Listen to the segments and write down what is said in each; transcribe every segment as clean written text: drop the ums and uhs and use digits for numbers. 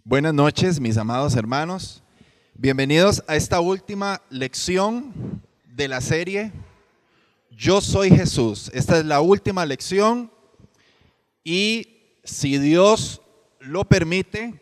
Buenas noches, mis amados hermanos. Bienvenidos a esta última lección de la serie Yo soy Jesús. Esta es la última lección y si Dios lo permite,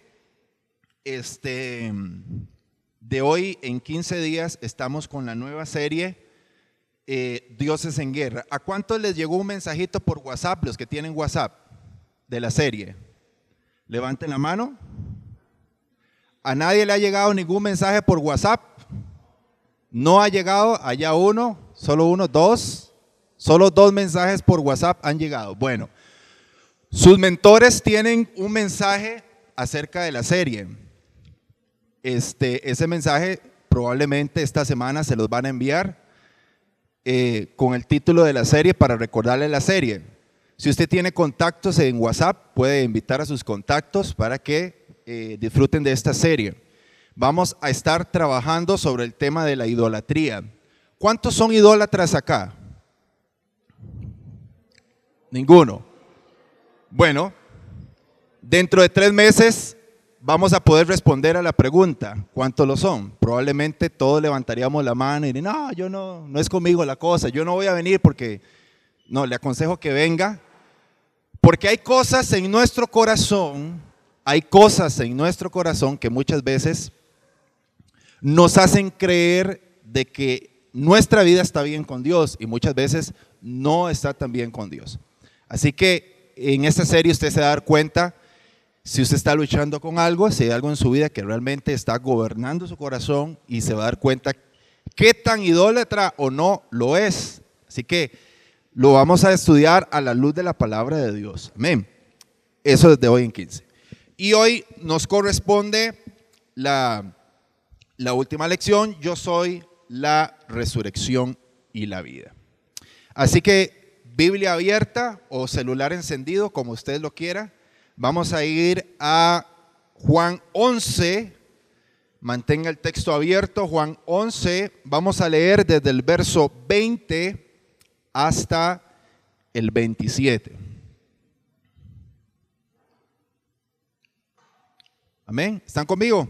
de hoy en 15 días estamos con la nueva serie Dioses en Guerra. ¿A cuántos les llegó un mensajito por WhatsApp, los que tienen WhatsApp de la serie? Levanten la mano. ¿A nadie le ha llegado ningún mensaje por WhatsApp? No ha llegado, allá uno, dos. Solo dos mensajes por WhatsApp han llegado. Bueno, sus mentores tienen un mensaje acerca de la serie. Ese mensaje probablemente esta semana se los van a enviar con el título de la serie para recordarle la serie. Si usted tiene contactos en WhatsApp, puede invitar a sus contactos para que disfruten de esta serie. Vamos a estar trabajando sobre el tema de la idolatría. ¿Cuántos son idólatras acá? Ninguno. Bueno, dentro de 3 meses vamos a poder responder a la pregunta, ¿cuántos lo son? Probablemente todos levantaríamos la mano y dirían, no, no es conmigo la cosa, yo no voy a venir porque, no, le aconsejo que venga, porque hay cosas en nuestro corazón que muchas veces nos hacen creer de que nuestra vida está bien con Dios y muchas veces no está tan bien con Dios. Así que en esta serie usted se va a dar cuenta si usted está luchando con algo, si hay algo en su vida que realmente está gobernando su corazón y se va a dar cuenta qué tan idólatra o no lo es. Así que lo vamos a estudiar a la luz de la palabra de Dios. Amén. Eso es de hoy en 15. Y hoy nos corresponde la última lección, yo soy la resurrección y la vida. Así que Biblia abierta o celular encendido, como usted lo quiera, vamos a ir a Juan 11, mantenga el texto abierto, Juan 11, vamos a leer desde el verso 20 hasta el 27. Amén. ¿Están conmigo?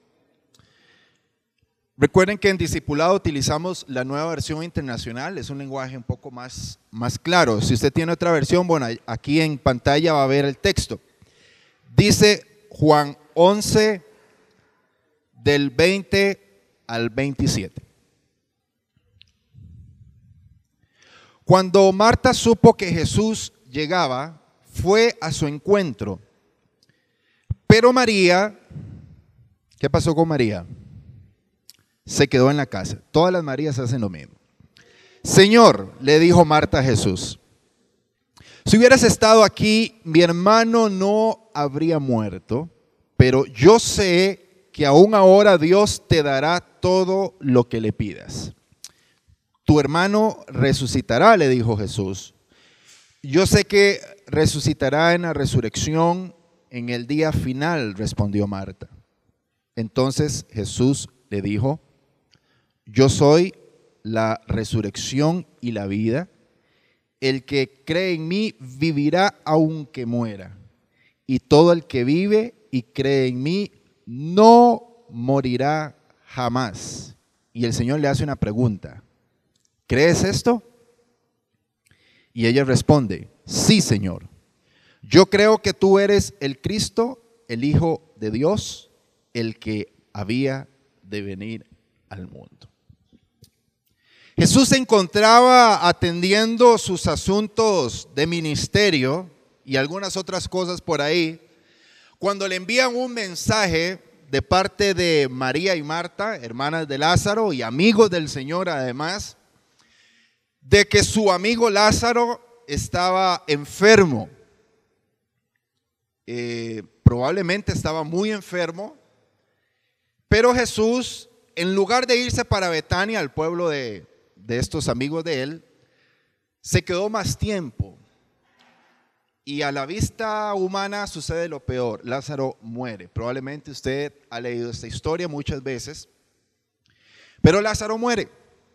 Recuerden que en discipulado utilizamos la nueva versión internacional, es un lenguaje un poco más claro. Si usted tiene otra versión, bueno, aquí en pantalla va a ver el texto. Dice Juan 11 del 20 al 27. Cuando Marta supo que Jesús llegaba, fue a su encuentro. Pero María, ¿qué pasó con María? Se quedó en la casa. Todas las Marías hacen lo mismo. Señor, le dijo Marta a Jesús, si hubieras estado aquí, mi hermano no habría muerto, pero yo sé que aún ahora Dios te dará todo lo que le pidas. Tu hermano resucitará, le dijo Jesús. Yo sé que resucitará en la resurrección en el día final, respondió Marta. Entonces Jesús le dijo, yo soy la resurrección y la vida. El que cree en mí vivirá aunque muera. Y todo el que vive y cree en mí no morirá jamás. Y el Señor le hace una pregunta. ¿Crees esto? Y ella responde, sí, Señor. Yo creo que tú eres el Cristo, el Hijo de Dios, el que había de venir al mundo. Jesús se encontraba atendiendo sus asuntos de ministerio y algunas otras cosas por ahí, cuando le envían un mensaje de parte de María y Marta, hermanas de Lázaro y amigos del Señor además, de que su amigo Lázaro estaba enfermo. Probablemente estaba muy enfermo, pero Jesús, en lugar de irse para Betania, al pueblo de estos amigos de él, se quedó más tiempo. Y a la vista humana sucede lo peor, Lázaro muere. Probablemente usted ha leído esta historia muchas veces, pero Lázaro muere.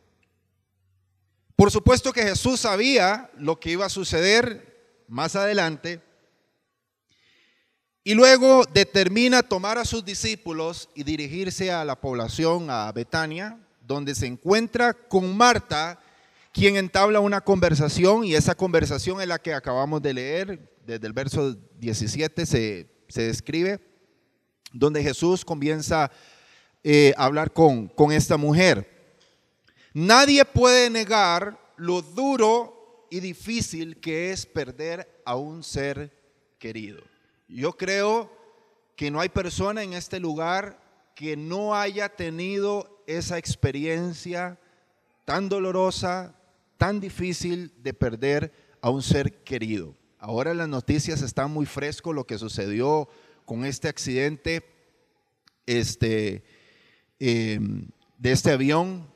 Por supuesto que Jesús sabía lo que iba a suceder más adelante. Y luego determina tomar a sus discípulos y dirigirse a la población, a Betania, donde se encuentra con Marta, quien entabla una conversación, y esa conversación es la que acabamos de leer, desde el verso 17 se describe, donde Jesús comienza a hablar con esta mujer. Nadie puede negar lo duro y difícil que es perder a un ser querido. Yo creo que no hay persona en este lugar que no haya tenido esa experiencia tan dolorosa, tan difícil de perder a un ser querido. Ahora en las noticias está muy fresco lo que sucedió con este accidente de este avión,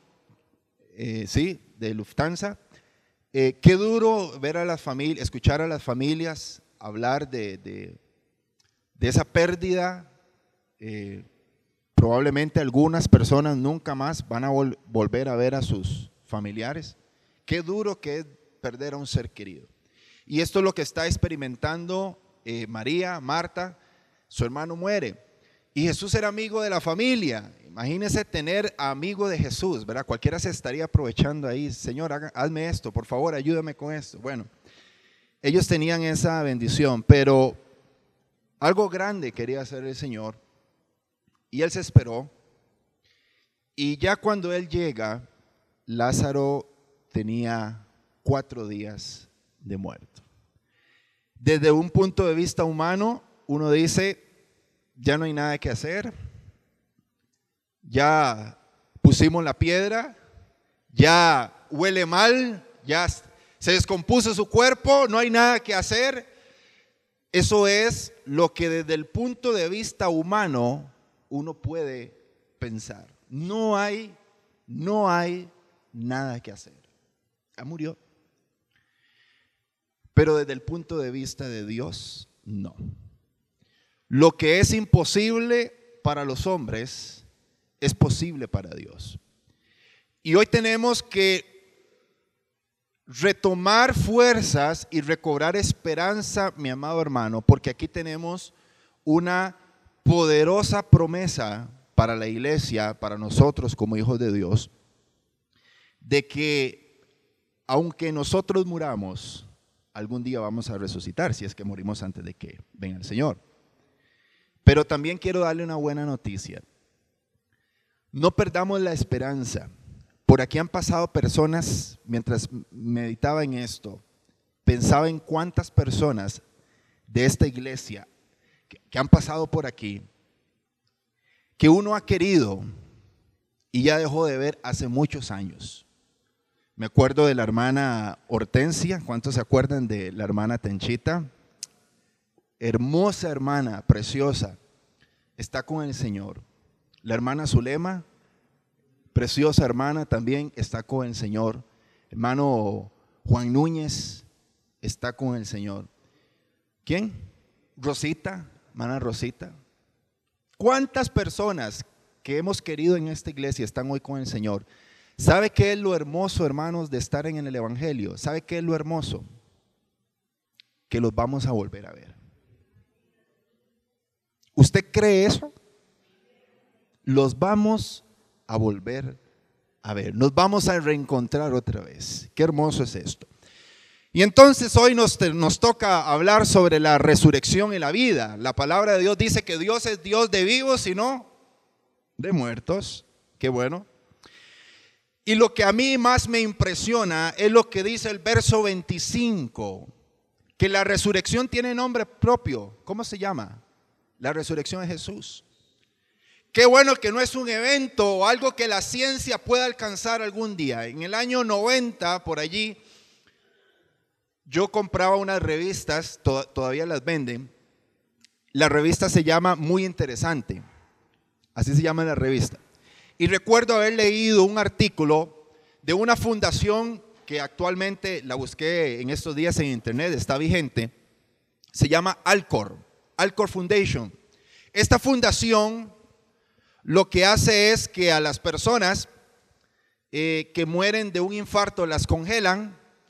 de Lufthansa. Qué duro ver a las familias, escuchar a las familias hablar de esa pérdida. Probablemente algunas personas nunca más van a volver a ver a sus familiares. Qué duro que es perder a un ser querido. Y esto es lo que está experimentando María, Marta. Su hermano muere y Jesús era amigo de la familia. Imagínense tener amigo de Jesús, ¿verdad? Cualquiera se estaría aprovechando ahí. Señor, hazme esto, por favor, ayúdame con esto. Bueno, ellos tenían esa bendición, pero algo grande quería hacer el Señor y Él se esperó. Y ya cuando Él llega, Lázaro tenía 4 días de muerto. Desde un punto de vista humano, uno dice, ya no hay nada que hacer, ya pusimos la piedra, ya huele mal, ya se descompuso su cuerpo, no hay nada que hacer. Eso es lo que desde el punto de vista humano uno puede pensar. No hay nada que hacer. Ya murió. Pero desde el punto de vista de Dios, no. Lo que es imposible para los hombres es posible para Dios. Y hoy tenemos que retomar fuerzas y recobrar esperanza, mi amado hermano, porque aquí tenemos una poderosa promesa para la iglesia, para nosotros como hijos de Dios, de que aunque nosotros muramos, algún día vamos a resucitar, si es que morimos antes de que venga el Señor. Pero también quiero darle una buena noticia. No perdamos la esperanza. Por aquí han pasado personas, mientras meditaba en esto, pensaba en cuántas personas de esta iglesia que han pasado por aquí, que uno ha querido y ya dejó de ver hace muchos años. Me acuerdo de la hermana Hortensia. ¿Cuántos se acuerdan de la hermana Tenchita? Hermosa hermana, preciosa, está con el Señor. La hermana Zulema, preciosa hermana, también está con el Señor. Hermano Juan Núñez está con el Señor. ¿Quién? Rosita, hermana Rosita. ¿Cuántas personas que hemos querido en esta iglesia están hoy con el Señor? ¿Sabe qué es lo hermoso, hermanos, de estar en el Evangelio? ¿Sabe qué es lo hermoso? Que los vamos a volver a ver. ¿Usted cree eso? Los vamos a volver a ver. Nos vamos a reencontrar otra vez. Qué hermoso es esto. Y entonces hoy nos toca hablar sobre la resurrección y la vida. La palabra de Dios dice que Dios es Dios de vivos y no de muertos. Qué bueno. Y lo que a mí más me impresiona es lo que dice el verso 25, que la resurrección tiene nombre propio. ¿Cómo se llama? La resurrección de Jesús. Qué bueno que no es un evento o algo que la ciencia pueda alcanzar algún día. En el año 90, por allí, yo compraba unas revistas, todavía las venden. La revista se llama Muy Interesante. Así se llama la revista. Y recuerdo haber leído un artículo de una fundación que actualmente la busqué en estos días en internet, está vigente. Se llama Alcor Foundation. Esta fundación lo que hace es que a las personas que mueren de un infarto las congelan,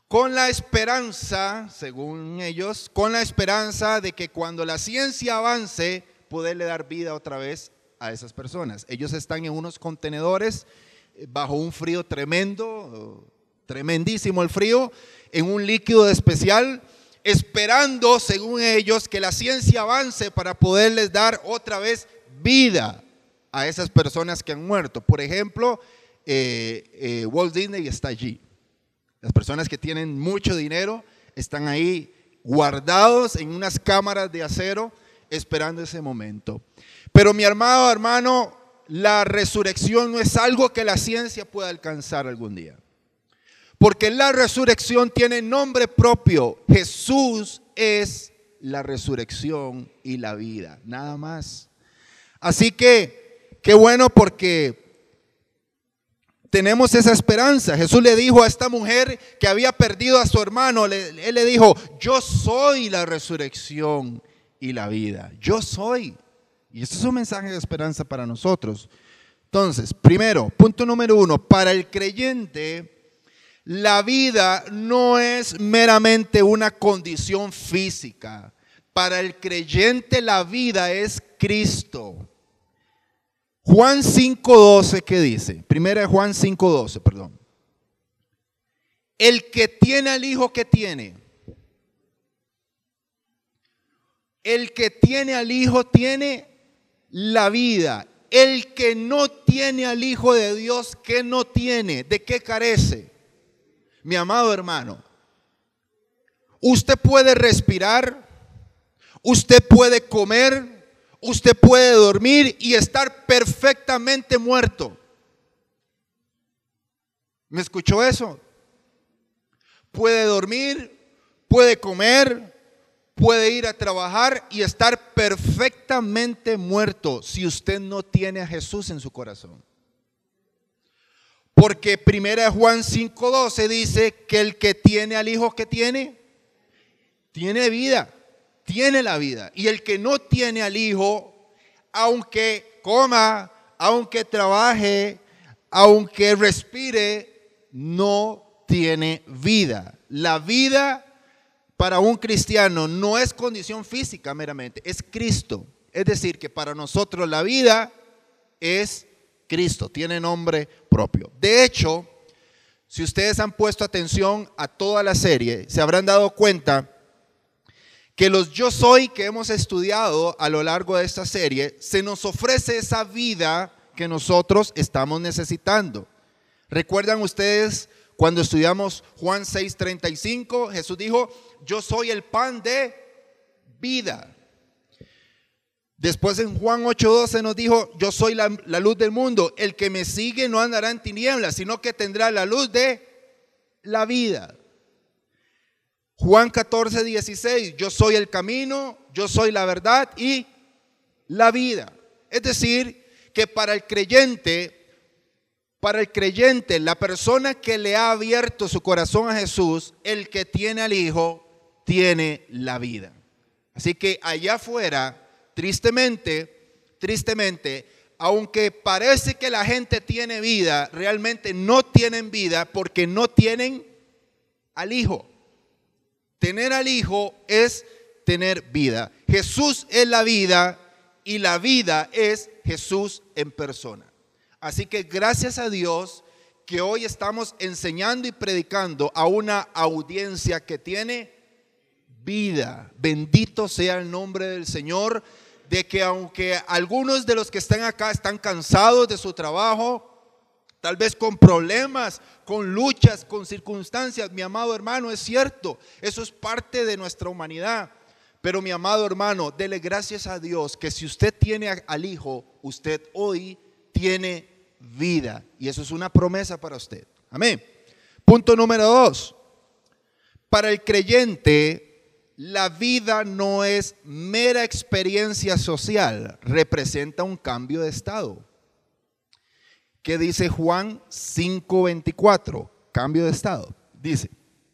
con la esperanza, según ellos, con la esperanza de que cuando la ciencia avance, poderle dar vida otra vez a esas personas. Ellos están en unos contenedores bajo un frío tremendo, tremendísimo el frío, en un líquido especial, esperando, según ellos, que la ciencia avance para poderles dar otra vez vida a esas personas que han muerto. Por ejemplo, Walt Disney está allí. Las personas que tienen mucho dinero están ahí guardados en unas cámaras de acero esperando ese momento. Pero mi amado hermano, la resurrección no es algo que la ciencia pueda alcanzar algún día. Porque la resurrección tiene nombre propio. Jesús es la resurrección y la vida, nada más. Así que, qué bueno porque tenemos esa esperanza. Jesús le dijo a esta mujer que había perdido a su hermano, él le dijo, yo soy la resurrección y la vida. Yo soy. Y esto es un mensaje de esperanza para nosotros. Entonces, primero, punto número 1, para el creyente, la vida no es meramente una condición física. Para el creyente la vida es Cristo. Juan 5:12, ¿qué dice? Primera de Juan 5:12, perdón. El que tiene al Hijo, ¿qué tiene? El que tiene al Hijo tiene la vida. El que no tiene al Hijo de Dios, ¿qué no tiene? ¿De qué carece? Mi amado hermano, usted puede respirar, usted puede comer, usted puede dormir y estar perfectamente muerto. ¿Me escuchó eso? Puede dormir, puede comer, puede ir a trabajar y estar perfectamente muerto si usted no tiene a Jesús en su corazón. Porque 1 Juan 5:12 dice que el que tiene al Hijo, que tiene vida, tiene la vida. Y el que no tiene al Hijo, aunque coma, aunque trabaje, aunque respire, no tiene vida. La vida para un cristiano no es condición física meramente, es Cristo. Es decir, que para nosotros la vida es Cristo, tiene nombre propio. De hecho, si ustedes han puesto atención a toda la serie, se habrán dado cuenta que los yo soy que hemos estudiado a lo largo de esta serie, se nos ofrece esa vida que nosotros estamos necesitando. ¿Recuerdan ustedes cuando estudiamos Juan 6:35? Jesús dijo, yo soy el pan de vida. Después en Juan 8:12 nos dijo, yo soy la luz del mundo. El que me sigue no andará en tinieblas, sino que tendrá la luz de la vida. Juan 14:16, yo soy el camino, yo soy la verdad y la vida. Es decir, que para el creyente, la persona que le ha abierto su corazón a Jesús, el que tiene al Hijo, tiene la vida. Así que allá afuera, tristemente, aunque parece que la gente tiene vida, realmente no tienen vida porque no tienen al Hijo. Tener al Hijo es tener vida. Jesús es la vida y la vida es Jesús en persona. Así que gracias a Dios que hoy estamos enseñando y predicando a una audiencia que tiene vida. Bendito sea el nombre del Señor, de que aunque algunos de los que están acá están cansados de su trabajo, tal vez con problemas, con luchas, con circunstancias, mi amado hermano, es cierto, eso es parte de nuestra humanidad. Pero mi amado hermano, dele gracias a Dios que si usted tiene al Hijo, usted hoy tiene vida. Y eso es una promesa para usted. Amén. Punto número 2. Para el creyente, la vida no es mera experiencia social, representa un cambio de estado. ¿Qué dice Juan 5:24? Cambio de estado. Dice,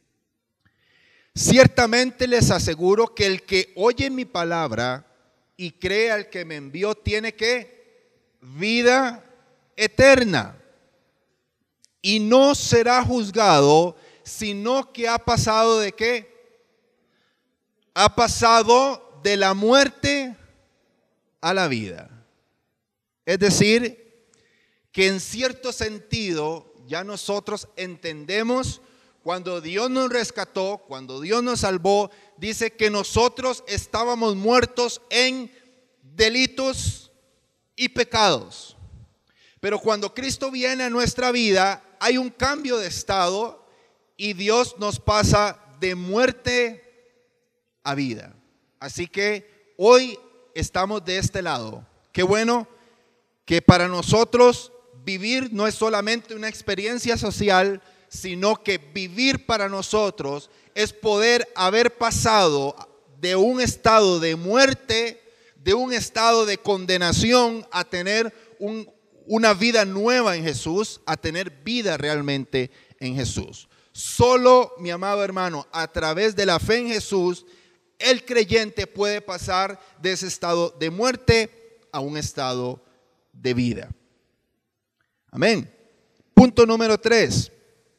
ciertamente les aseguro que el que oye mi palabra y cree al que me envió tiene que vida eterna y no será juzgado, sino que ha pasado ¿de qué? Ha pasado de la muerte a la vida. Es decir, que en cierto sentido ya nosotros entendemos cuando Dios nos rescató, cuando Dios nos salvó, dice que nosotros estábamos muertos en delitos y pecados. Pero cuando Cristo viene a nuestra vida, hay un cambio de estado y Dios nos pasa de muerte a vida. Así que hoy estamos de este lado. Qué bueno que para nosotros vivir no es solamente una experiencia social, sino que vivir para nosotros es poder haber pasado de un estado de muerte, de un estado de condenación, a tener una vida nueva en Jesús, a tener vida realmente en Jesús. Solo, mi amado hermano, a través de la fe en Jesús, el creyente puede pasar de ese estado de muerte a un estado de vida. Amén. Punto número 3.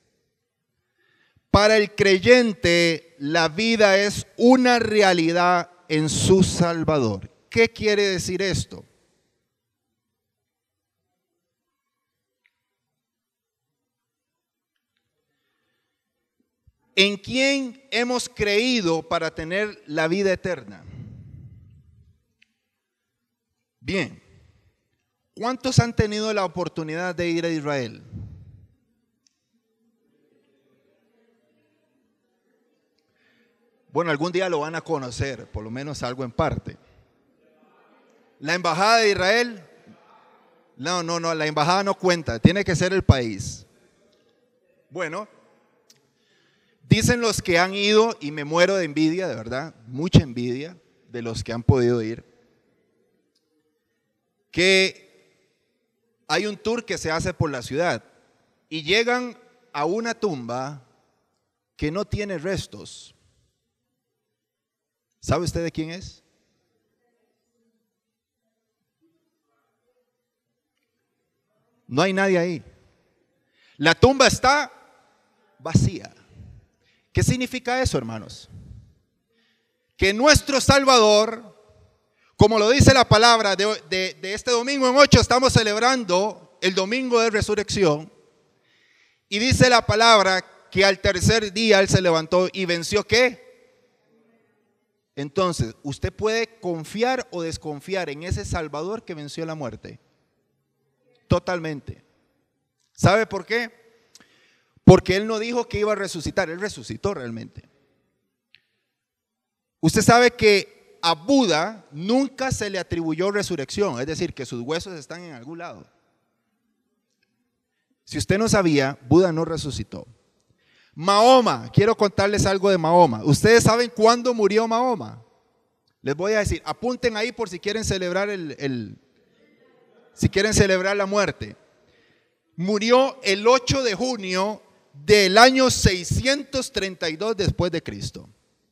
Para el creyente, la vida es una realidad en su Salvador. ¿Qué quiere decir esto? ¿En quién hemos creído para tener la vida eterna? Bien, ¿cuántos han tenido la oportunidad de ir a Israel? Bueno, algún día lo van a conocer, por lo menos algo en parte. La embajada de Israel, no, la embajada no cuenta, tiene que ser el país. Bueno, dicen los que han ido, y me muero de envidia, de verdad, mucha envidia de los que han podido ir, que hay un tour que se hace por la ciudad y llegan a una tumba que no tiene restos. ¿Sabe usted de quién es? No hay nadie ahí. La tumba está vacía. ¿Qué significa eso, hermanos? Que nuestro Salvador, como lo dice la palabra de este domingo en 8, estamos celebrando el domingo de resurrección, y dice la palabra que al tercer día Él se levantó y venció ¿qué? Entonces, usted puede confiar o desconfiar en ese Salvador que venció la muerte. Totalmente. ¿Sabe por qué? Porque Él no dijo que iba a resucitar, Él resucitó realmente. Usted sabe que a Buda nunca se le atribuyó resurrección, es decir, que sus huesos están en algún lado. Si usted no sabía, Buda no resucitó. Mahoma, quiero contarles algo de Mahoma. ¿Ustedes saben cuándo murió Mahoma? Les voy a decir, apunten ahí por si quieren celebrar si quieren celebrar la muerte. Murió el 8 de junio del año 632 después de Cristo.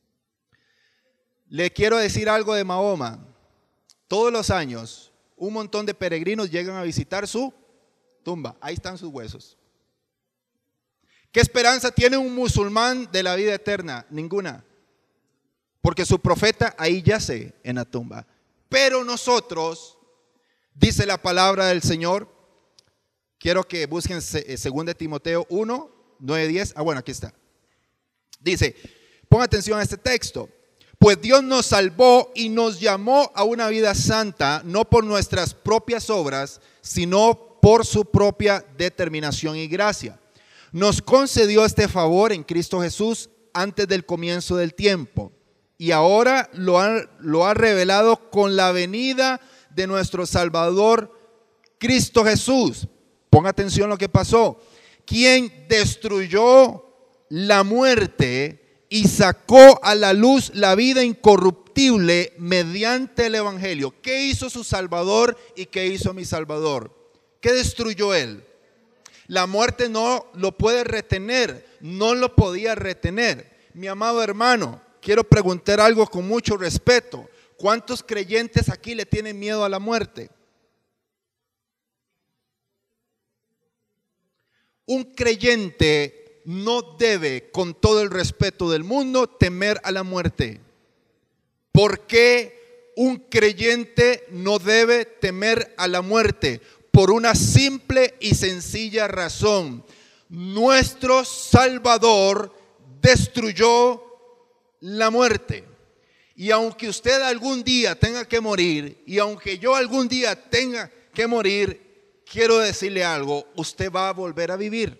Le quiero decir algo de Mahoma. Todos los años, un montón de peregrinos llegan a visitar su tumba. Ahí están sus huesos. ¿Qué esperanza tiene un musulmán de la vida eterna? Ninguna. Porque su profeta ahí yace en la tumba. Pero nosotros, dice la palabra del Señor, quiero que busquen 2 Timoteo 1, 9, 10. Bueno, aquí está. Dice, ponga atención a este texto. Pues Dios nos salvó y nos llamó a una vida santa, no por nuestras propias obras, sino por su propia determinación y gracia. Nos concedió este favor en Cristo Jesús antes del comienzo del tiempo, y ahora lo ha revelado con la venida de nuestro Salvador Cristo Jesús. Ponga atención a lo que pasó. Quien destruyó la muerte y sacó a la luz la vida incorruptible mediante el Evangelio. ¿Qué hizo su Salvador y qué hizo mi Salvador? ¿Qué destruyó Él? La muerte no lo puede retener, no lo podía retener. Mi amado hermano, quiero preguntar algo con mucho respeto. ¿Cuántos creyentes aquí le tienen miedo a la muerte? Un creyente no debe, con todo el respeto del mundo, temer a la muerte? ¿Por qué un creyente no debe temer a la muerte? Por una simple y sencilla razón. Nuestro Salvador destruyó la muerte. Y aunque usted algún día tenga que morir, y aunque yo algún día tenga que morir, quiero decirle algo: usted va a volver a vivir.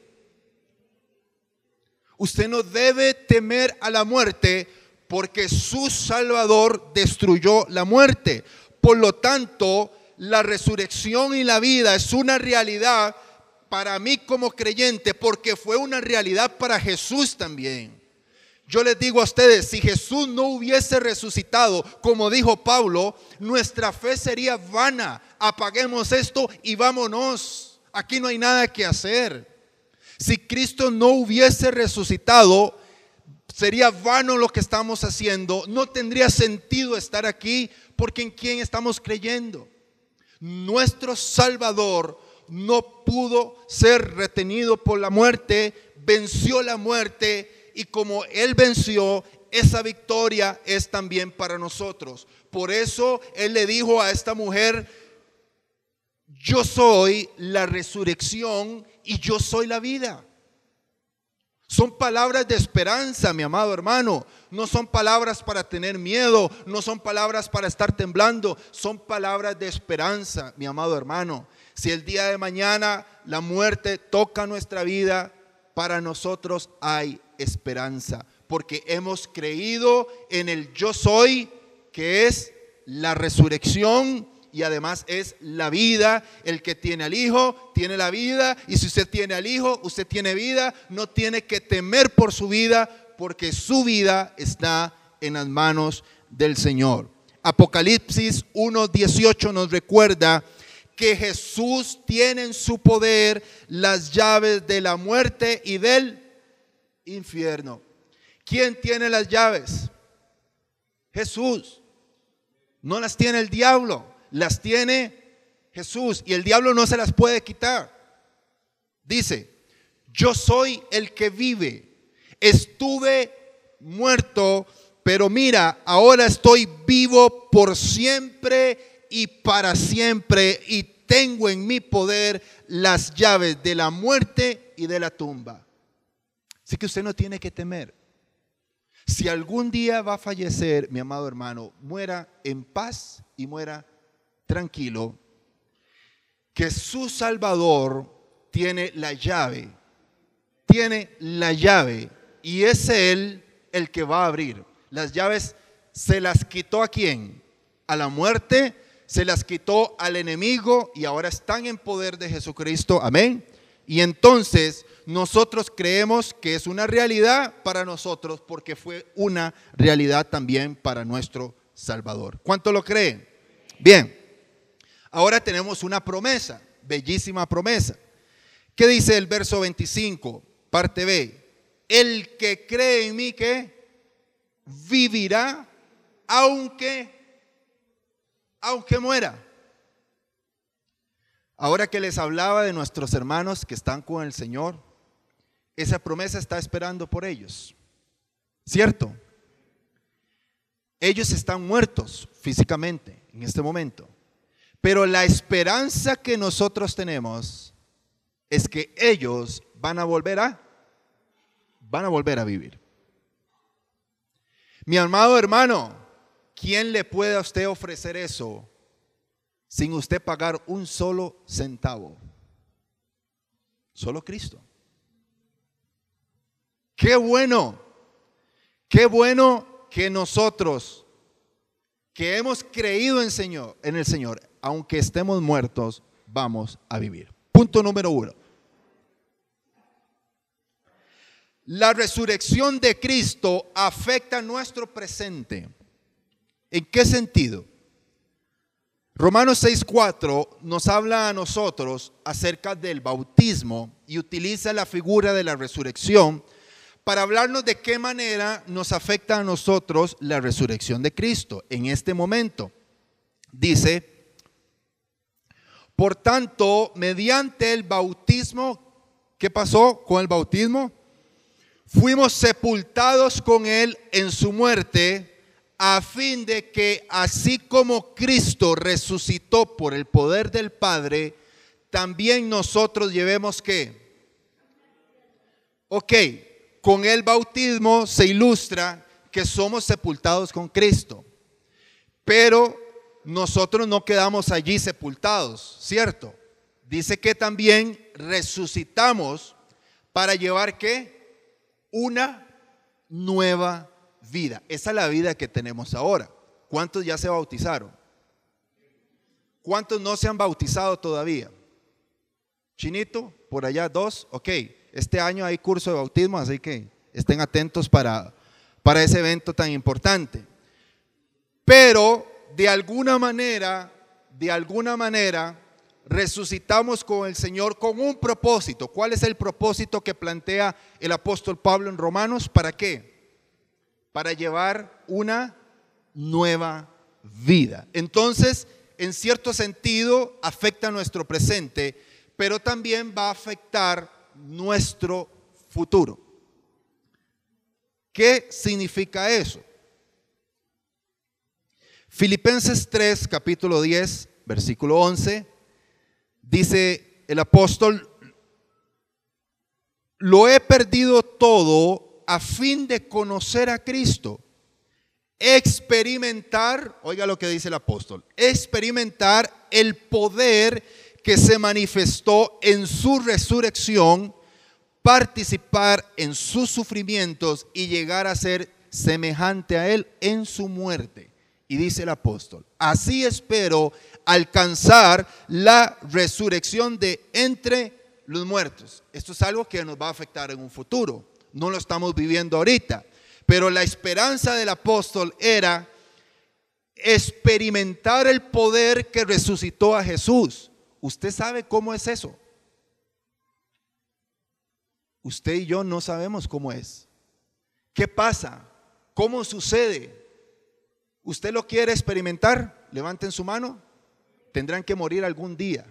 Usted no debe temer a la muerte porque su Salvador destruyó la muerte. Por lo tanto, la resurrección y la vida es una realidad para mí como creyente, porque fue una realidad para Jesús también. Yo les digo a ustedes, si Jesús no hubiese resucitado, como dijo Pablo, nuestra fe sería vana. Apaguemos esto y vámonos. Aquí no hay nada que hacer. Si Cristo no hubiese resucitado, sería vano lo que estamos haciendo. No tendría sentido estar aquí, porque ¿en quién estamos creyendo? Nuestro Salvador no pudo ser retenido por la muerte, venció la muerte. Y como Él venció, esa victoria es también para nosotros. Por eso Él le dijo a esta mujer: yo soy la resurrección y yo soy la vida. Son palabras de esperanza, mi amado hermano. No son palabras para tener miedo, no son palabras para estar temblando. Son palabras de esperanza, mi amado hermano. Si el día de mañana la muerte toca nuestra vida, para nosotros hay esperanza, porque hemos creído en el yo soy, que es la resurrección y además es la vida. El que tiene al Hijo tiene la vida, y si usted tiene al Hijo, usted tiene vida. No tiene que temer por su vida, porque su vida está en las manos del Señor. Apocalipsis 1:18 nos recuerda que Jesús tiene en su poder las llaves de la muerte y del infierno. ¿Quién tiene las llaves? Jesús. No las tiene el diablo, las tiene Jesús, y el diablo no se las puede quitar. Dice: yo soy el que vive. Estuve muerto, pero mira, ahora estoy vivo por siempre y para siempre, y tengo en mi poder las llaves de la muerte y de la tumba. Así que usted no tiene que temer. Si algún día va a fallecer, mi amado hermano, muera en paz y muera tranquilo, que su Salvador tiene la llave, y es Él el que va a abrir. Las llaves se las quitó ¿a quién? A la muerte, se las quitó al enemigo, y ahora están en poder de Jesucristo. Amén. Y entonces nosotros creemos que es una realidad para nosotros, porque fue una realidad también para nuestro Salvador. ¿Cuánto lo creen? Bien, ahora tenemos una promesa, bellísima promesa. ¿Qué dice el verso 25, parte B? El que cree en mí, ¿qué? Vivirá aunque muera. Ahora que les hablaba de nuestros hermanos que están con el Señor, esa promesa está esperando por ellos, ¿cierto? Ellos están muertos físicamente en este momento, pero la esperanza que nosotros tenemos es que ellos van a volver a vivir. Mi amado hermano, ¿quién le puede a usted ofrecer eso sin usted pagar un solo centavo? Solo Cristo. Qué bueno que nosotros que hemos creído en el Señor, aunque estemos muertos, vamos a vivir. Punto número 1. La resurrección de Cristo afecta nuestro presente. ¿En qué sentido? Romanos 6:4 nos habla a nosotros acerca del bautismo y utiliza la figura de la resurrección para hablarnos de qué manera nos afecta a nosotros la resurrección de Cristo en este momento. Dice: por tanto, mediante el bautismo, ¿qué pasó con el bautismo? fuimos sepultados con Él en su muerte, a fin de que así como Cristo resucitó por el poder del Padre, también nosotros llevemos ¿qué? Ok, con el bautismo se ilustra que somos sepultados con Cristo, pero nosotros no quedamos allí sepultados, ¿cierto? Dice que también resucitamos para llevar ¿qué? Una nueva vida. Esa es la vida que tenemos ahora. ¿Cuántos ya se bautizaron? ¿Cuántos no se han bautizado todavía? Chinito, por allá 2, ok. Este año hay curso de bautismo, así que estén atentos para ese evento tan importante. Pero de alguna manera, resucitamos con el Señor con un propósito. ¿Cuál es el propósito que plantea el apóstol Pablo en Romanos? ¿Para qué? Para llevar una nueva vida. Entonces, en cierto sentido, afecta nuestro presente, pero también va a afectar nuestro futuro. ¿Qué significa eso? Filipenses 3, capítulo 10, versículo 11, dice el apóstol: lo he perdido todo a fin de conocer a Cristo, experimentar, oiga lo que dice el apóstol, experimentar el poder que se manifestó en su resurrección, participar en sus sufrimientos y llegar a ser semejante a Él en su muerte. Y dice el apóstol: así espero alcanzar la resurrección de entre los muertos. Esto es algo que nos va a afectar en un futuro. No lo estamos viviendo ahorita. Pero la esperanza del apóstol era experimentar el poder que resucitó a Jesús. ¿Usted sabe cómo es eso? Usted y yo no sabemos cómo es. ¿Qué pasa? ¿Cómo sucede? ¿Usted lo quiere experimentar? Levanten su mano. Tendrán que morir algún día.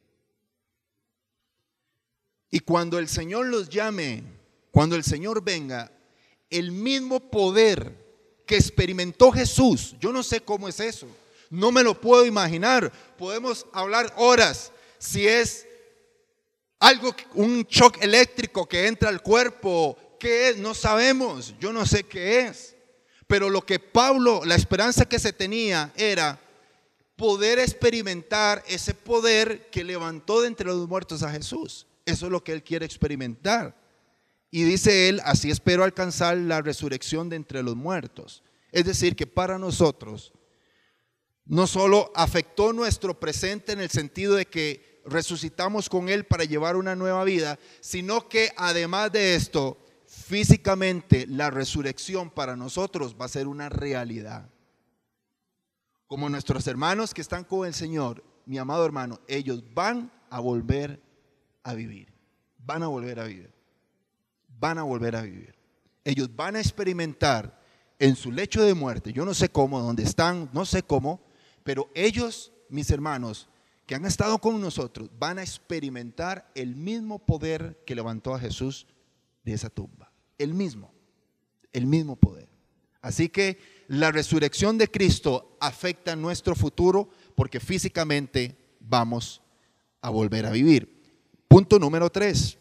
Y cuando el Señor los llame, cuando el Señor venga, el mismo poder que experimentó Jesús, yo no sé cómo es eso, no me lo puedo imaginar. Podemos hablar horas si es algo, un shock eléctrico que entra al cuerpo, ¿qué es? No sabemos, yo no sé qué es. Pero lo que Pablo, la esperanza que se tenía era poder experimentar ese poder que levantó de entre los muertos a Jesús. Eso es lo que él quiere experimentar. Y dice él: así espero alcanzar la resurrección de entre los muertos. Es decir, que para nosotros no solo afectó nuestro presente en el sentido de que resucitamos con Él para llevar una nueva vida, sino que además de esto, físicamente la resurrección para nosotros va a ser una realidad. Como nuestros hermanos que están con el Señor, mi amado hermano, ellos van a volver a vivir. Van a volver a vivir. Van a volver a vivir. Ellos van a experimentar en su lecho de muerte, yo no sé cómo, dónde están, no sé cómo, pero ellos, mis hermanos, que han estado con nosotros, van a experimentar el mismo poder que levantó a Jesús de esa tumba. El mismo poder. Así que la resurrección de Cristo afecta nuestro futuro porque físicamente vamos a volver a vivir. Punto número 3.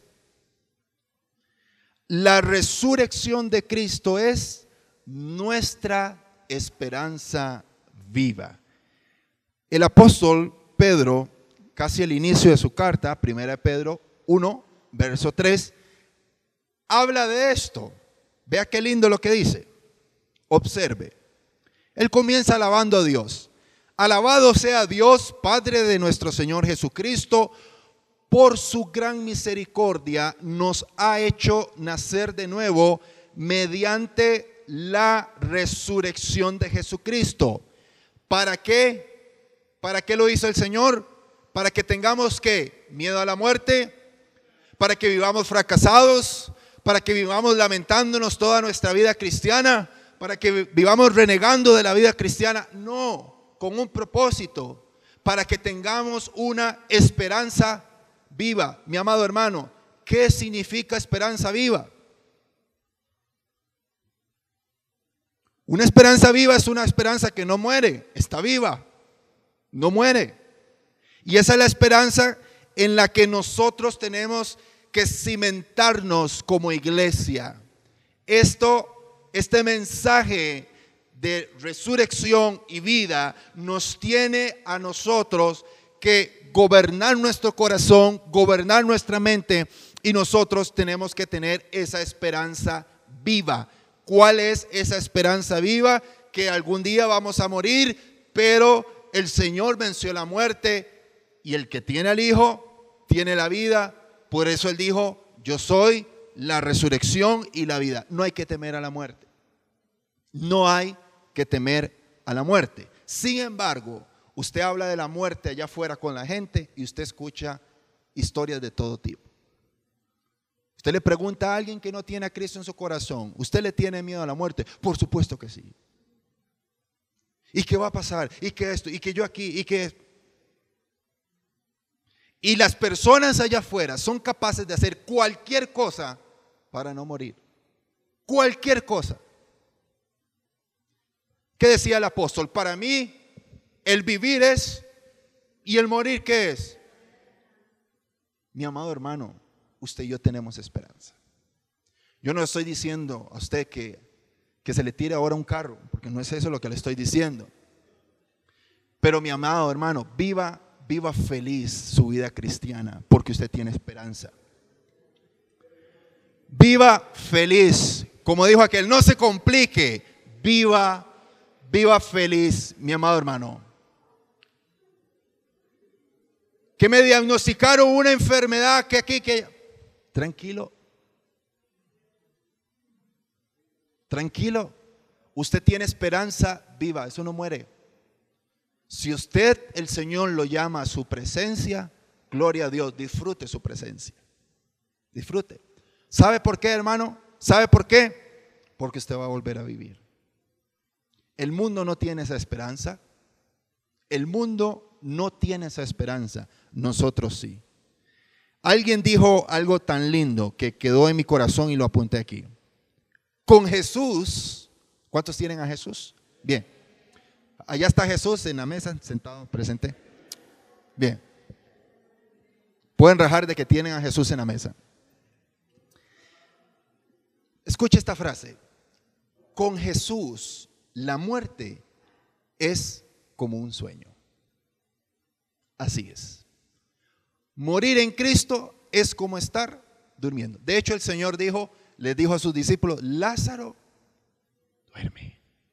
La resurrección de Cristo es nuestra esperanza viva. El apóstol Pedro, casi al inicio de su carta, 1 Pedro 1, verso 3, habla de esto. Vea qué lindo lo que dice. Observe. Él comienza alabando a Dios. Alabado sea Dios, Padre de nuestro Señor Jesucristo, por su gran misericordia nos ha hecho nacer de nuevo mediante la resurrección de Jesucristo. ¿Para qué? ¿Para qué lo hizo el Señor? Para que tengamos ¿qué? Miedo a la muerte, para que vivamos fracasados, para que vivamos lamentándonos toda nuestra vida cristiana, para que vivamos renegando de la vida cristiana. No, con un propósito, para que tengamos una esperanza viva. Mi amado hermano, ¿qué significa esperanza viva? Una esperanza viva es una esperanza que no muere, está viva, no muere. Y esa es la esperanza en la que nosotros tenemos que cimentarnos como iglesia. Este mensaje de resurrección y vida nos tiene a nosotros que gobernar nuestro corazón, gobernar nuestra mente, y nosotros tenemos que tener esa esperanza viva. ¿Cuál es esa esperanza viva? Que algún día vamos a morir, pero el Señor venció la muerte, y el que tiene al Hijo tiene la vida. Por eso Él dijo: yo soy la resurrección y la vida. No hay que temer a la muerte. No hay que temer a la muerte. Sin embargo, usted habla de la muerte allá afuera con la gente y usted escucha historias de todo tipo. Usted le pregunta a alguien que no tiene a Cristo en su corazón: ¿usted le tiene miedo a la muerte? Por supuesto que sí. ¿Y qué va a pasar? ¿Y qué esto? ¿Y qué yo aquí? ¿Y qué? Y las personas allá afuera son capaces de hacer cualquier cosa para no morir. Cualquier cosa. ¿Qué decía el apóstol? Para mí el vivir es, y el morir ¿qué es? Mi amado hermano, usted y yo tenemos esperanza. Yo no estoy diciendo a usted que se le tire ahora un carro, porque no es eso lo que le estoy diciendo. Pero mi amado hermano, viva feliz su vida cristiana, porque usted tiene esperanza. Viva feliz, como dijo aquel, no se complique. Viva feliz, mi amado hermano. Que me diagnosticaron una enfermedad que aquí, que allá. Tranquilo. Tranquilo. Usted tiene esperanza viva, eso no muere. Si usted, el Señor lo llama a su presencia, gloria a Dios, disfrute su presencia. Disfrute. ¿Sabe por qué, hermano? ¿Sabe por qué? Porque usted va a volver a vivir. El mundo no tiene esa esperanza. El mundo no tiene esa esperanza. Nosotros sí. Alguien dijo algo tan lindo que quedó en mi corazón y lo apunté aquí. Con Jesús, ¿cuántos tienen a Jesús? Bien. Allá está Jesús en la mesa, sentado, presente. Bien. Pueden rajar de que tienen a Jesús en la mesa. Escuche esta frase. Con Jesús, la muerte es como un sueño. Así es. Morir en Cristo es como estar durmiendo. De hecho, el Señor les dijo a sus discípulos: Lázaro duerme.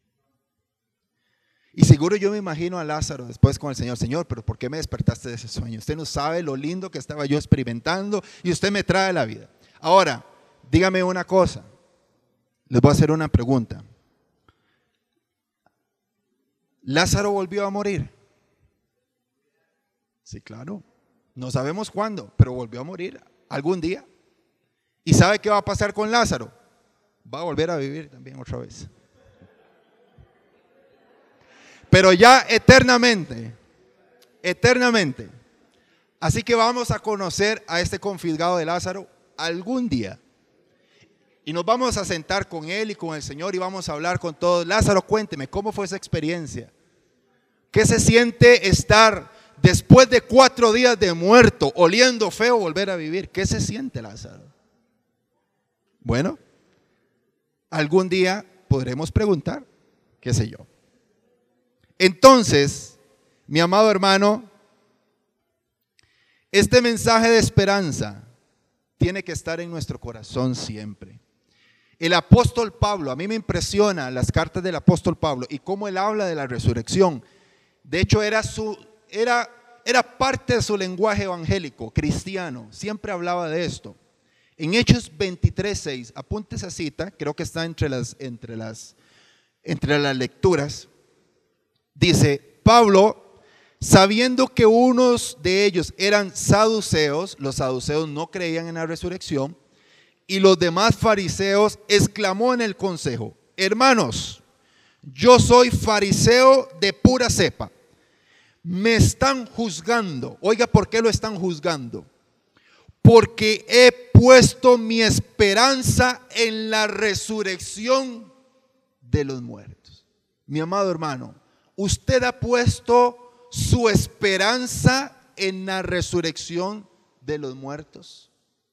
Y seguro yo me imagino a Lázaro después con el Señor: Señor, pero ¿por qué me despertaste de ese sueño? Usted no sabe lo lindo que estaba yo experimentando y usted me trae la vida. Ahora, dígame una cosa. Les voy a hacer una pregunta. ¿Lázaro volvió a morir? Sí, claro. No sabemos cuándo, pero volvió a morir algún día. ¿Y sabe qué va a pasar con Lázaro? Va a volver a vivir también otra vez. Pero ya eternamente, eternamente. Así que vamos a conocer a este confisgado de Lázaro algún día. Y nos vamos a sentar con él y con el Señor y vamos a hablar con todos. Lázaro, cuénteme, ¿cómo fue esa experiencia? ¿Qué se siente estar después de 4 días de muerto, oliendo feo, volver a vivir? ¿Qué se siente, Lázaro? Bueno, algún día podremos preguntar, qué sé yo. Entonces, mi amado hermano, este mensaje de esperanza tiene que estar en nuestro corazón siempre. El apóstol Pablo, a mí me impresiona las cartas del apóstol Pablo y cómo él habla de la resurrección. De hecho, era parte de su lenguaje evangélico, cristiano. Siempre hablaba de esto. En Hechos 23:6, apunte esa cita, creo que está entre las lecturas. Dice: Pablo, sabiendo que unos de ellos eran saduceos, los saduceos no creían en la resurrección, y los demás fariseos, exclamó en el consejo: hermanos, yo soy fariseo de pura cepa. Me están juzgando. Oiga, ¿por qué lo están juzgando? Porque he puesto mi esperanza en la resurrección de los muertos. Mi amado hermano, usted ha puesto su esperanza en la resurrección de los muertos.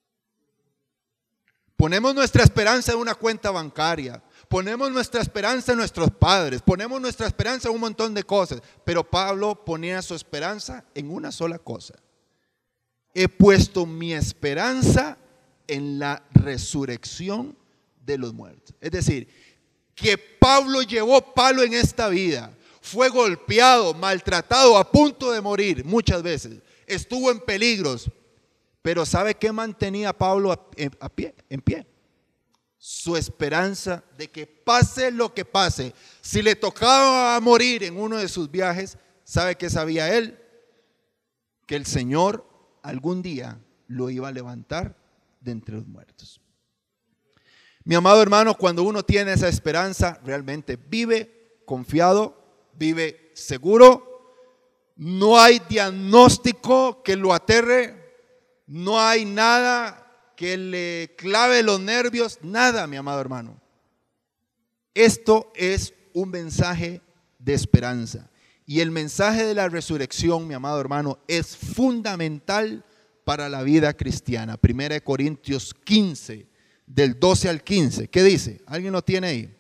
Ponemos nuestra esperanza en una cuenta bancaria, ponemos nuestra esperanza en nuestros padres, ponemos nuestra esperanza en un montón de cosas, pero Pablo ponía su esperanza en una sola cosa: he puesto mi esperanza en la resurrección de los muertos. Es decir, que Pablo llevó palo en esta vida, fue golpeado, maltratado, a punto de morir muchas veces, estuvo en peligros, pero ¿sabe qué mantenía a Pablo en pie? Su esperanza de que pase lo que pase, si le tocaba morir en uno de sus viajes, ¿sabe qué sabía él? Que el Señor algún día lo iba a levantar de entre los muertos. Mi amado hermano, cuando uno tiene esa esperanza, realmente vive confiado, vive seguro. No hay diagnóstico que lo aterre, no hay nada que le clave los nervios, nada, mi amado hermano. Esto es un mensaje de esperanza. Y el mensaje de la resurrección, mi amado hermano, es fundamental para la vida cristiana. 1 Corintios 15, del 12 al 15. ¿Qué dice? ¿Alguien lo tiene ahí?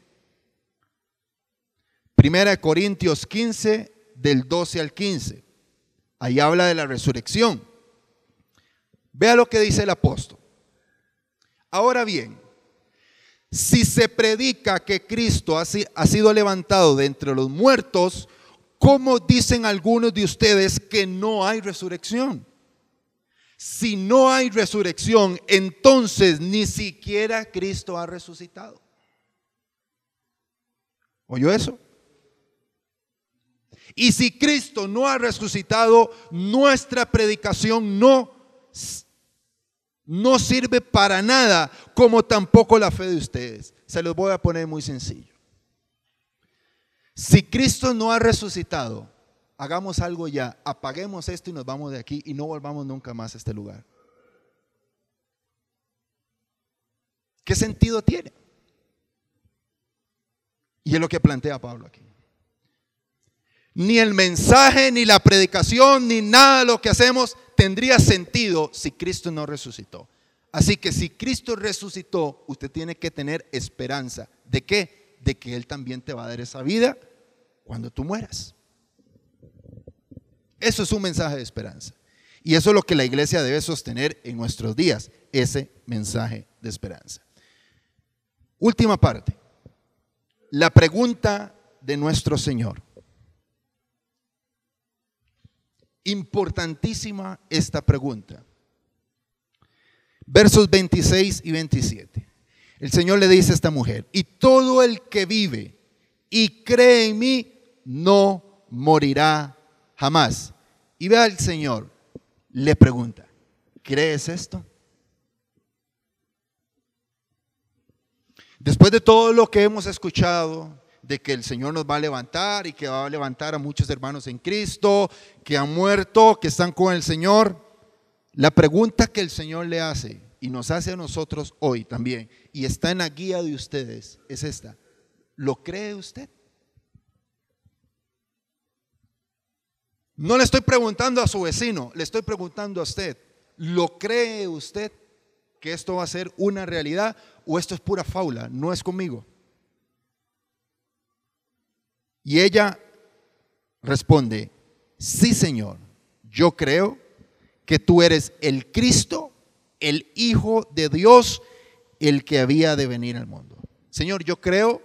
1 Corintios 15, del 12 al 15. Ahí habla de la resurrección. Vea lo que dice el apóstol. Ahora bien, si se predica que Cristo ha sido levantado de entre los muertos, ¿cómo dicen algunos de ustedes que no hay resurrección? Si no hay resurrección, entonces ni siquiera Cristo ha resucitado. ¿Oyó eso? Y si Cristo no ha resucitado, nuestra predicación no sirve para nada, como tampoco la fe de ustedes. Se los voy a poner muy sencillo. Si Cristo no ha resucitado, hagamos algo ya, apaguemos esto y nos vamos de aquí y no volvamos nunca más a este lugar. ¿Qué sentido tiene? Y es lo que plantea Pablo aquí. Ni el mensaje, ni la predicación, ni nada de lo que hacemos tendría sentido si Cristo no resucitó. Así que si Cristo resucitó, usted tiene que tener esperanza. ¿De qué? De que Él también te va a dar esa vida cuando tú mueras. Eso es un mensaje de esperanza. Y eso es lo que la iglesia debe sostener en nuestros días, ese mensaje de esperanza. Última parte. La pregunta de nuestro Señor. Importantísima esta pregunta. Versos 26 y 27. El Señor le dice a esta mujer: y todo el que vive y cree en mí no morirá jamás. Y vea, el Señor le pregunta: ¿crees esto? Después de todo lo que hemos escuchado, de que el Señor nos va a levantar y que va a levantar a muchos hermanos en Cristo, que han muerto, que están con el Señor, la pregunta que el Señor le hace y nos hace a nosotros hoy también, y está en la guía de ustedes, es esta: ¿lo cree usted? No le estoy preguntando a su vecino, le estoy preguntando a usted: ¿lo cree usted que esto va a ser una realidad o esto es pura fábula? No es conmigo. Y ella responde: sí, Señor, yo creo que tú eres el Cristo, el Hijo de Dios, el que había de venir al mundo. Señor, yo creo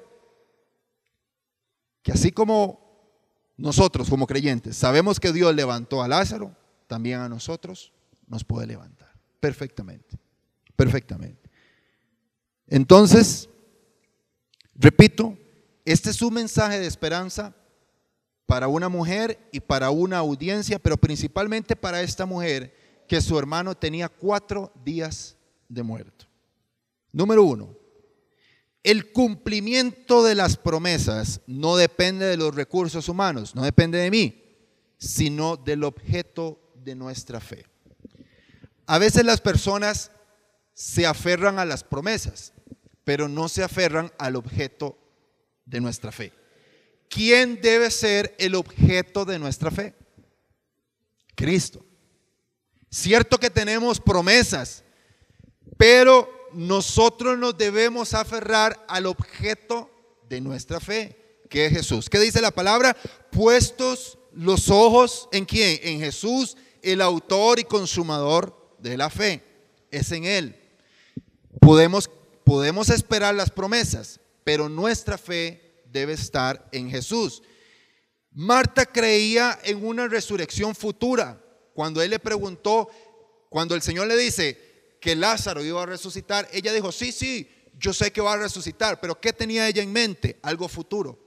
que así como nosotros como creyentes sabemos que Dios levantó a Lázaro, también a nosotros nos puede levantar perfectamente, perfectamente. Entonces, repito, este es un mensaje de esperanza para una mujer y para una audiencia, pero principalmente para esta mujer que su hermano tenía 4 días de muerto. Número 1, el cumplimiento de las promesas no depende de los recursos humanos, no depende de mí, sino del objeto de nuestra fe. A veces las personas se aferran a las promesas, pero no se aferran al objeto de nuestra fe. ¿quién debe ser el objeto de nuestra fe? Cristo. Cierto que tenemos promesas, pero nosotros nos debemos aferrar al objeto de nuestra fe, que es Jesús. ¿Qué dice la palabra? Puestos los ojos ¿en quién? En Jesús, el autor y consumador de la fe. Es en Él. Podemos esperar las promesas, pero nuestra fe debe estar en Jesús. Marta creía en una resurrección futura. Cuando él le preguntó, cuando el Señor le dice que Lázaro iba a resucitar, ella dijo, sí, yo sé que va a resucitar, pero ¿qué tenía ella en mente? Algo futuro,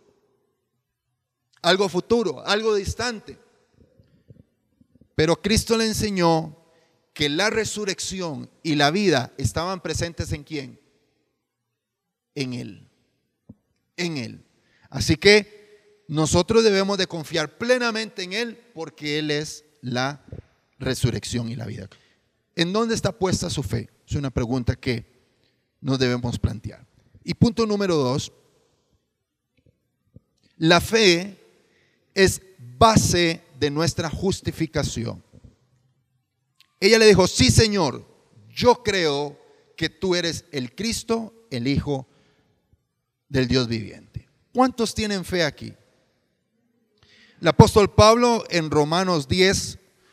algo distante. Pero Cristo le enseñó que la resurrección y la vida estaban presentes ¿en quién? En Él. Así que nosotros debemos de confiar plenamente en Él, porque Él es la resurrección y la vida. ¿En dónde está puesta su fe? Es una pregunta que nos debemos plantear. Y punto número 2, la fe es base de nuestra justificación. Ella le dijo, sí, Señor, yo creo que tú eres el Cristo, el Hijo del Dios viviente. ¿Cuántos tienen fe aquí? El apóstol Pablo en Romanos 10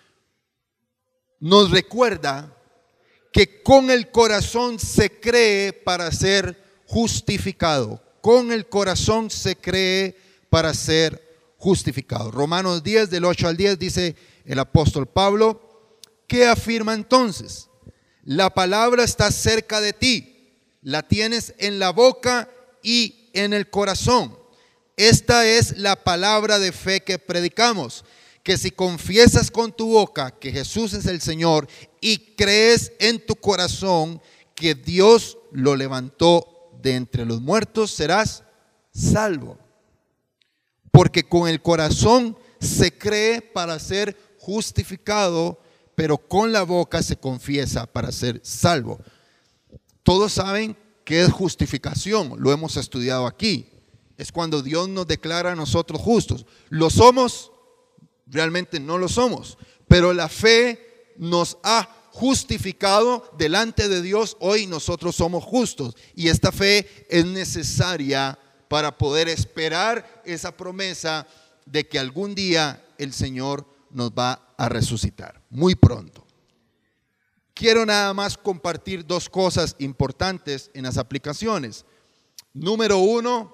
nos recuerda que con el corazón se cree para ser justificado. Con el corazón se cree para ser justificado. Romanos 10 del 8 al 10 dice el apóstol Pablo, ¿qué afirma entonces? La palabra está cerca de ti, la tienes en la boca y en el corazón. Esta es la palabra de fe que predicamos, que si confiesas con tu boca que Jesús es el Señor y crees en tu corazón que Dios lo levantó de entre los muertos, serás salvo. Porque con el corazón se cree para ser justificado, pero con la boca se confiesa para ser salvo. Todos saben qué es justificación, lo hemos estudiado aquí. Es cuando Dios nos declara a nosotros justos. ¿Lo somos? Realmente no lo somos, pero la fe nos ha justificado delante de Dios. Hoy nosotros somos justos y esta fe es necesaria para poder esperar esa promesa de que algún día el Señor nos va a resucitar, muy pronto. Quiero nada más compartir dos cosas importantes en las aplicaciones. Número 1,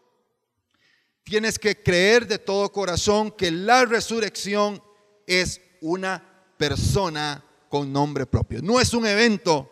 tienes que creer de todo corazón que la resurrección es una persona con nombre propio. No es un evento,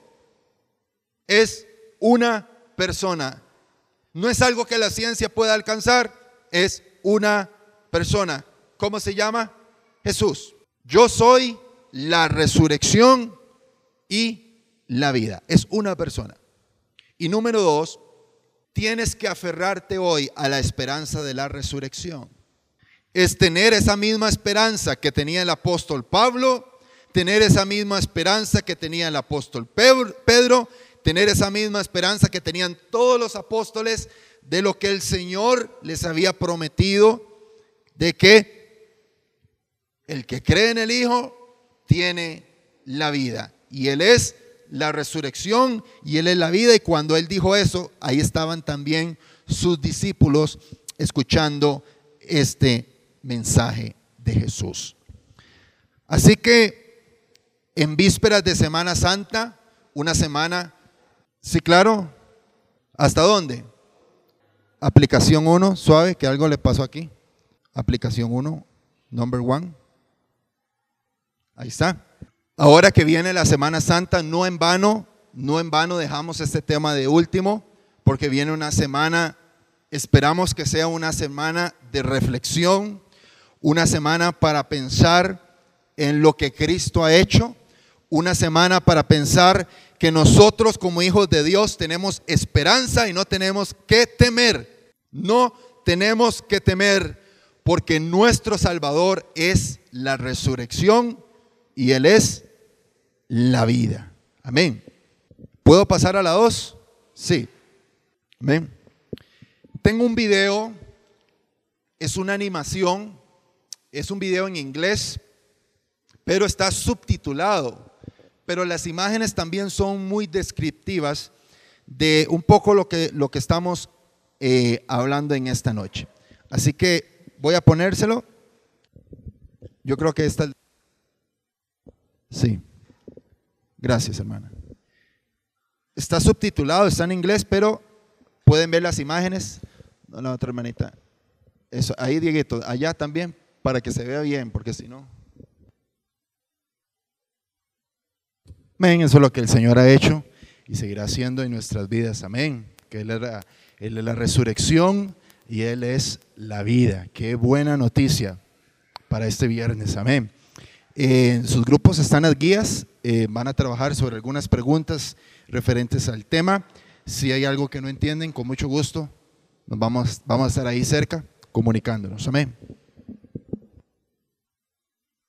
es una persona. No es algo que la ciencia pueda alcanzar, es una persona. ¿Cómo se llama? Jesús. Yo soy la resurrección y la vida. Es una persona. Y número 2, tienes que aferrarte hoy a la esperanza de la resurrección. Es tener esa misma esperanza que tenía el apóstol Pablo, tener esa misma esperanza que tenía el apóstol Pedro, tener esa misma esperanza que tenían todos los apóstoles de lo que el Señor les había prometido, de que el que cree en el Hijo tiene la vida. Y Él es la resurrección y Él es la vida. Y cuando Él dijo eso, ahí estaban también sus discípulos escuchando este mensaje de Jesús. Así que en vísperas de Semana Santa, una semana, sí, claro, ¿hasta dónde? Aplicación 1, suave, que algo le pasó aquí. Aplicación 1, number 1. Ahí está. Ahora que viene la Semana Santa, no en vano dejamos este tema de último, porque viene una semana, esperamos que sea una semana de reflexión, una semana para pensar en lo que Cristo ha hecho, una semana para pensar que nosotros como hijos de Dios tenemos esperanza y no tenemos que temer. No tenemos que temer porque nuestro Salvador es la resurrección y Él es la vida. Amén. ¿Puedo pasar a la 2? Sí. Amén. Tengo un video es una animación, es un video en inglés, pero está subtitulado. Pero las imágenes también son muy descriptivas de un poco lo que estamos hablando en esta noche. Así que voy a ponérselo. Yo creo que esta... Sí. Gracias, hermana. Está subtitulado, está en inglés, pero pueden ver las imágenes. No, la otra hermanita. Eso, ahí, Dieguito, allá también, para que se vea bien, porque si no... Amén, eso es lo que el Señor ha hecho y seguirá haciendo en nuestras vidas. Amén. Que Él es la resurrección y Él es la vida. Qué buena noticia para este viernes. Amén. En sus grupos están las guías, van a trabajar sobre algunas preguntas referentes al tema. Si hay algo que no entienden, con mucho gusto nos vamos a estar ahí cerca comunicándonos. Amén.